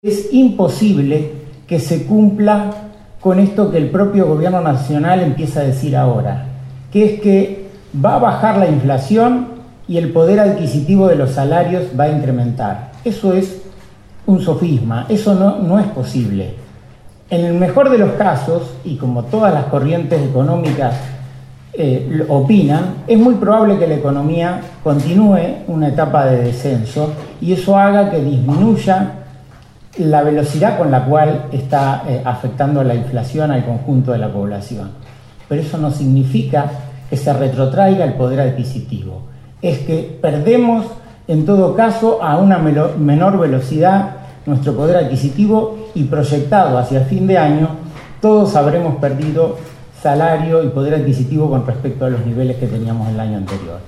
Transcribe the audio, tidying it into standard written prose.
Es imposible que se cumpla con esto que el propio gobierno nacional empieza a decir ahora, que es que va a bajar la inflación y el poder adquisitivo de los salarios va a incrementar. Eso es un sofisma, eso no es posible. En el mejor de los casos, y como todas las corrientes económicas opinan, es muy probable que la economía continúe una etapa de descenso y eso haga que disminuya la velocidad con la cual está afectando la inflación al conjunto de la población. Pero eso no significa que se retrotraiga el poder adquisitivo. Es que perdemos, en todo caso, a una menor velocidad nuestro poder adquisitivo y proyectado hacia el fin de año, todos habremos perdido salario y poder adquisitivo con respecto a los niveles que teníamos el año anterior.